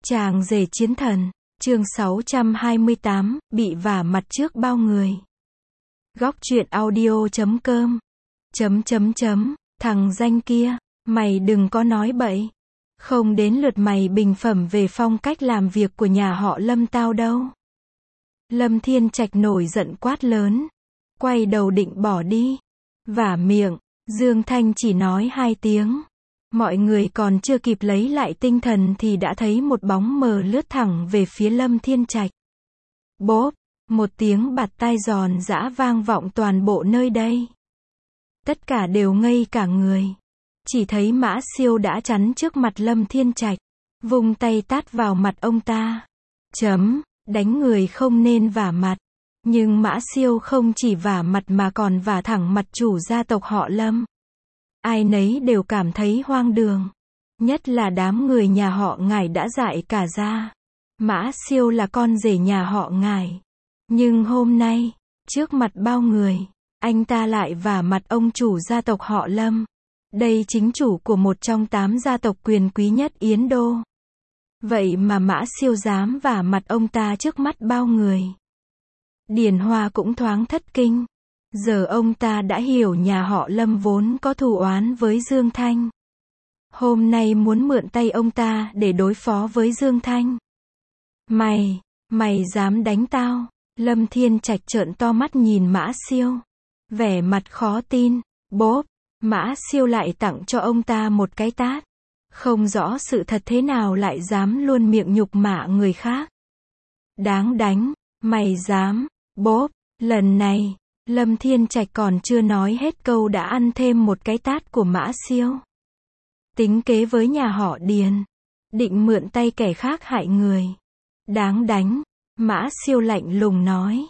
Chàng rể chiến thần, chương 628, bị vả mặt trước bao người. Góc truyện audio.com. Thằng danh kia, mày đừng có nói bậy. Không đến lượt mày bình phẩm về phong cách làm việc của nhà họ Lâm tao đâu. Lâm Thiên Trạch nổi giận quát lớn. Quay đầu định bỏ đi. Vả miệng, Dương Thanh chỉ nói 2 tiếng. Mọi người còn chưa kịp lấy lại tinh thần thì đã thấy một bóng mờ lướt thẳng về phía Lâm Thiên Trạch. Bốp, một tiếng bạt tai giòn giã vang vọng toàn bộ nơi đây. Tất cả đều ngây cả người. Chỉ thấy Mã Siêu đã chắn trước mặt Lâm Thiên Trạch, vung tay tát vào mặt ông ta. Đánh người không nên vả mặt. Nhưng Mã Siêu không chỉ vả mặt mà còn vả thẳng mặt chủ gia tộc họ Lâm. Ai nấy đều cảm thấy hoang đường. Nhất là đám người nhà họ Ngải đã dại cả ra. Mã Siêu là con rể nhà họ Ngải. Nhưng hôm nay, trước mặt bao người, anh ta lại vả mặt ông chủ gia tộc họ Lâm. Đây chính chủ của một trong 8 gia tộc quyền quý nhất Yến Đô. Vậy mà Mã Siêu dám vả mặt ông ta trước mắt bao người. Điền Hoa cũng thoáng thất kinh. Giờ ông ta đã hiểu nhà họ Lâm vốn có thù oán với Dương Thanh. Hôm nay muốn mượn tay ông ta để đối phó với Dương Thanh. Mày dám đánh tao? Lâm Thiên Trạch trợn to mắt nhìn Mã Siêu. Vẻ mặt khó tin. Bốp, Mã Siêu lại tặng cho ông ta một cái tát. Không rõ sự thật thế nào lại dám luôn miệng nhục mạ người khác. Đáng đánh, mày dám. Bốp, lần này, Lâm Thiên Trạch còn chưa nói hết câu đã ăn thêm một cái tát của Mã Siêu. Tính kế với nhà họ Điền. Định mượn tay kẻ khác hại người. Đáng đánh. Mã Siêu lạnh lùng nói.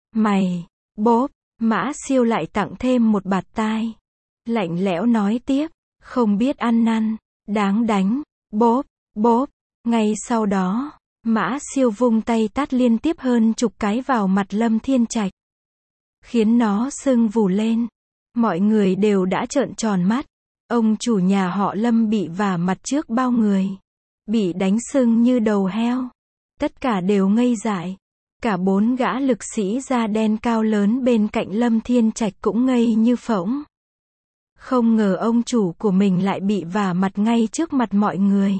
Bốp, Mã Siêu lại tặng thêm một bạt tai. Lạnh lẽo nói tiếp. Không biết ăn năn. Đáng đánh. Bốp. Ngay sau đó, Mã Siêu vung tay tát liên tiếp hơn chục cái vào mặt Lâm Thiên Trạch. Khiến nó sưng vù lên. Mọi người đều đã trợn tròn mắt. Ông chủ nhà họ Lâm bị vả mặt trước bao người. Bị đánh sưng như đầu heo. Tất cả đều ngây dại. Cả 4 gã lực sĩ da đen cao lớn bên cạnh Lâm Thiên Trạch cũng ngây như phỗng. Không ngờ ông chủ của mình lại bị vả mặt ngay trước mặt mọi người.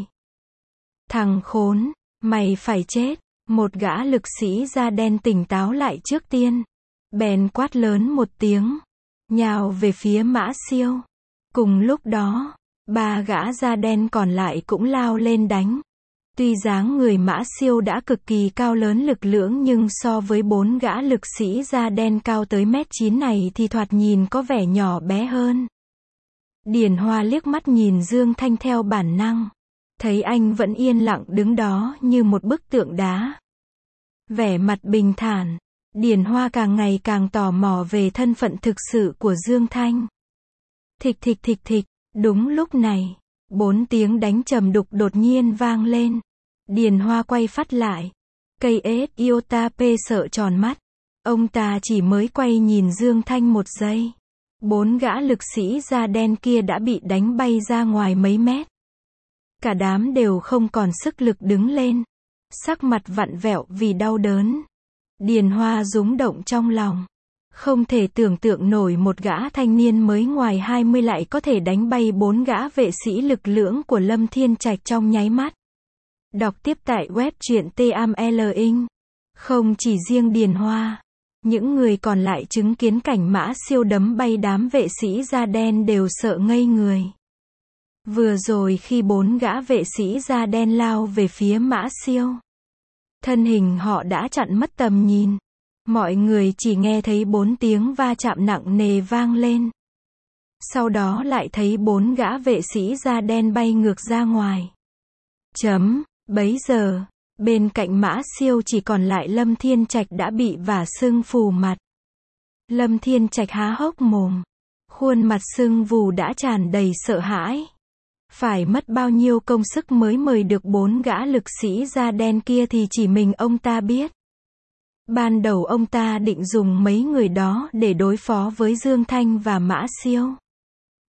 Thằng khốn, mày phải chết. Một gã lực sĩ da đen tỉnh táo lại trước tiên. Bèn quát lớn một tiếng. Nhào về phía Mã Siêu. Cùng lúc đó, 3 gã da đen còn lại cũng lao lên đánh. Tuy dáng người Mã Siêu đã cực kỳ cao lớn lực lưỡng nhưng so với 4 gã lực sĩ da đen cao tới 1m9 này thì thoạt nhìn có vẻ nhỏ bé hơn. Điền Hoa liếc mắt nhìn Dương Thanh theo bản năng. Thấy anh vẫn yên lặng đứng đó như một bức tượng đá. Vẻ mặt bình thản. Điền Hoa càng ngày càng tò mò về thân phận thực sự của Dương Thanh. Thịch. Đúng lúc này, 4 tiếng đánh trầm đục đột nhiên vang lên. Điền Hoa quay phát lại. Cây ếch iota p sợ tròn mắt. Ông ta chỉ mới quay nhìn Dương Thanh 1 giây. 4 gã lực sĩ da đen kia đã bị đánh bay ra ngoài mấy mét. Cả đám đều không còn sức lực đứng lên. Sắc mặt vặn vẹo vì đau đớn. Điền Hoa rúng động trong lòng. Không thể tưởng tượng nổi một gã thanh niên mới ngoài 20 lại có thể đánh bay 4 gã vệ sĩ lực lưỡng của Lâm Thiên Trạch trong nháy mắt. Đọc tiếp tại web truyện TAML. Không chỉ riêng Điền Hoa, những người còn lại chứng kiến cảnh Mã Siêu đấm bay đám vệ sĩ da đen đều sợ ngây người. Vừa rồi khi 4 gã vệ sĩ da đen lao về phía Mã Siêu, thân hình họ đã chặn mất tầm nhìn. Mọi người chỉ nghe thấy 4 tiếng va chạm nặng nề vang lên. Sau đó lại thấy 4 gã vệ sĩ da đen bay ngược ra ngoài. Bấy giờ, bên cạnh Mã Siêu chỉ còn lại Lâm Thiên Trạch đã bị vả sưng phù mặt. Lâm Thiên Trạch há hốc mồm. Khuôn mặt sưng vù đã tràn đầy sợ hãi. Phải mất bao nhiêu công sức mới mời được 4 gã lực sĩ da đen kia thì chỉ mình ông ta biết. Ban đầu ông ta định dùng mấy người đó để đối phó với Dương Thanh và Mã Siêu.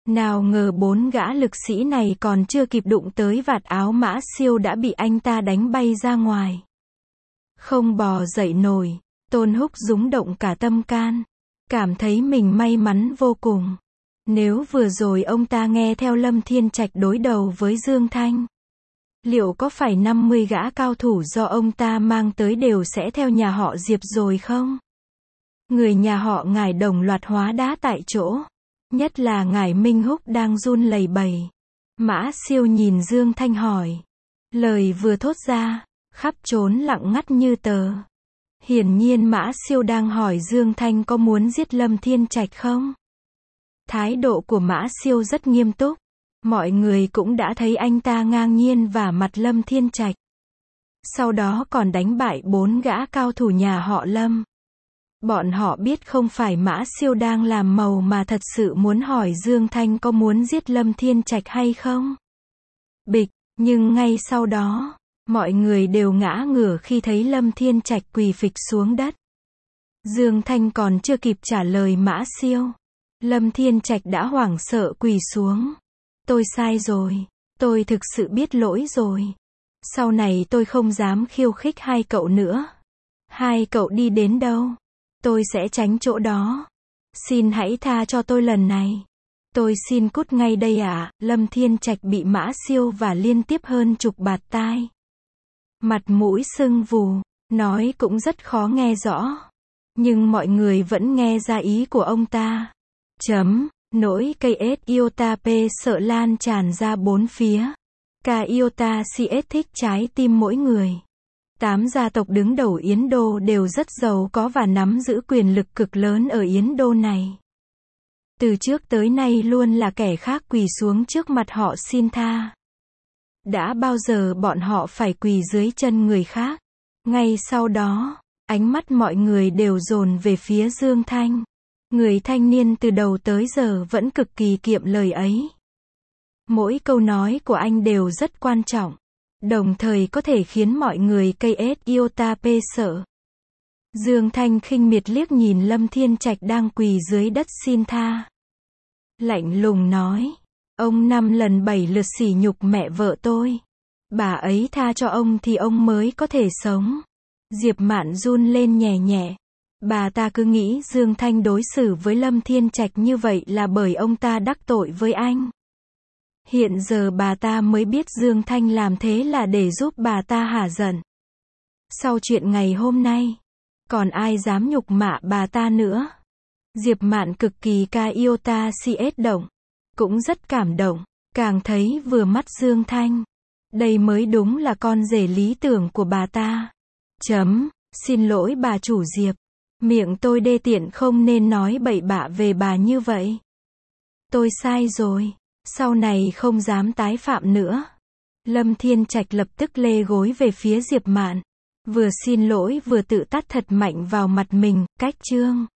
Nào ngờ 4 gã lực sĩ này còn chưa kịp đụng tới vạt áo Mã Siêu đã bị anh ta đánh bay ra ngoài. Không bò dậy nổi, Tôn Húc rúng động cả tâm can. Cảm thấy mình may mắn vô cùng. Nếu vừa rồi ông ta nghe theo Lâm Thiên Trạch đối đầu với Dương Thanh, liệu có phải 50 gã cao thủ do ông ta mang tới đều sẽ theo nhà họ Diệp rồi không? Người nhà họ Ngải đồng loạt hóa đá tại chỗ. Nhất là Ngải Minh Húc đang run lẩy bẩy. Mã Siêu nhìn Dương Thanh hỏi. Lời vừa thốt ra, khắp trốn lặng ngắt như tờ. Hiển nhiên Mã Siêu đang hỏi Dương Thanh có muốn giết Lâm Thiên Trạch không? Thái độ của Mã Siêu rất nghiêm túc. Mọi người cũng đã thấy anh ta ngang nhiên vả mặt Lâm Thiên Trạch. Sau đó còn đánh bại 4 gã cao thủ nhà họ Lâm. Bọn họ biết không phải Mã Siêu đang làm màu mà thật sự muốn hỏi Dương Thanh có muốn giết Lâm Thiên Trạch hay không. Bịch, nhưng ngay sau đó, mọi người đều ngã ngửa khi thấy Lâm Thiên Trạch quỳ phịch xuống đất. Dương Thanh còn chưa kịp trả lời Mã Siêu. Lâm Thiên Trạch đã hoảng sợ quỳ xuống. Tôi sai rồi. Tôi thực sự biết lỗi rồi. Sau này tôi không dám khiêu khích hai cậu nữa. Hai cậu đi đến đâu, tôi sẽ tránh chỗ đó. Xin hãy tha cho tôi lần này. Tôi xin cút ngay đây ạ. Lâm Thiên Trạch bị Mã Siêu và liên tiếp hơn chục bạt tai. Mặt mũi sưng vù, nói cũng rất khó nghe rõ. Nhưng mọi người vẫn nghe ra ý của ông ta. Nỗi cây iota p sợ lan tràn ra bốn phía. Ca iota cs thích trái tim mỗi người. 8 gia tộc đứng đầu Yến Đô đều rất giàu có và nắm giữ quyền lực cực lớn ở Yến Đô này. Từ trước tới nay luôn là kẻ khác quỳ xuống trước mặt họ xin tha. Đã bao giờ bọn họ phải quỳ dưới chân người khác? Ngay sau đó, ánh mắt mọi người đều dồn về phía Dương Thanh. Người thanh niên từ đầu tới giờ vẫn cực kỳ kiệm lời ấy. Mỗi câu nói của anh đều rất quan trọng. Đồng thời có thể khiến mọi người cây iota p sợ. Dương Thanh khinh miệt liếc nhìn Lâm Thiên Trạch đang quỳ dưới đất xin tha. Lạnh lùng nói. Ông 5 lần 7 lượt sỉ nhục mẹ vợ tôi. Bà ấy tha cho ông thì ông mới có thể sống. Diệp Mạn run lên nhẹ nhẹ. Bà ta cứ nghĩ Dương Thanh đối xử với Lâm Thiên Trạch như vậy là bởi ông ta đắc tội với anh. Hiện giờ bà ta mới biết Dương Thanh làm thế là để giúp bà ta hả giận. Sau chuyện ngày hôm nay, còn ai dám nhục mạ bà ta nữa. Diệp Mạn cực kỳ ca iota cs động. Cũng rất cảm động, càng thấy vừa mắt Dương Thanh. Đây mới đúng là con rể lý tưởng của bà ta. Xin lỗi bà chủ Diệp. Miệng tôi đê tiện không nên nói bậy bạ về bà như vậy. Tôi sai rồi. Sau này không dám tái phạm nữa. Lâm Thiên Trạch lập tức lê gối về phía Diệp Mạn. Vừa xin lỗi vừa tự tát thật mạnh vào mặt mình, cách chương.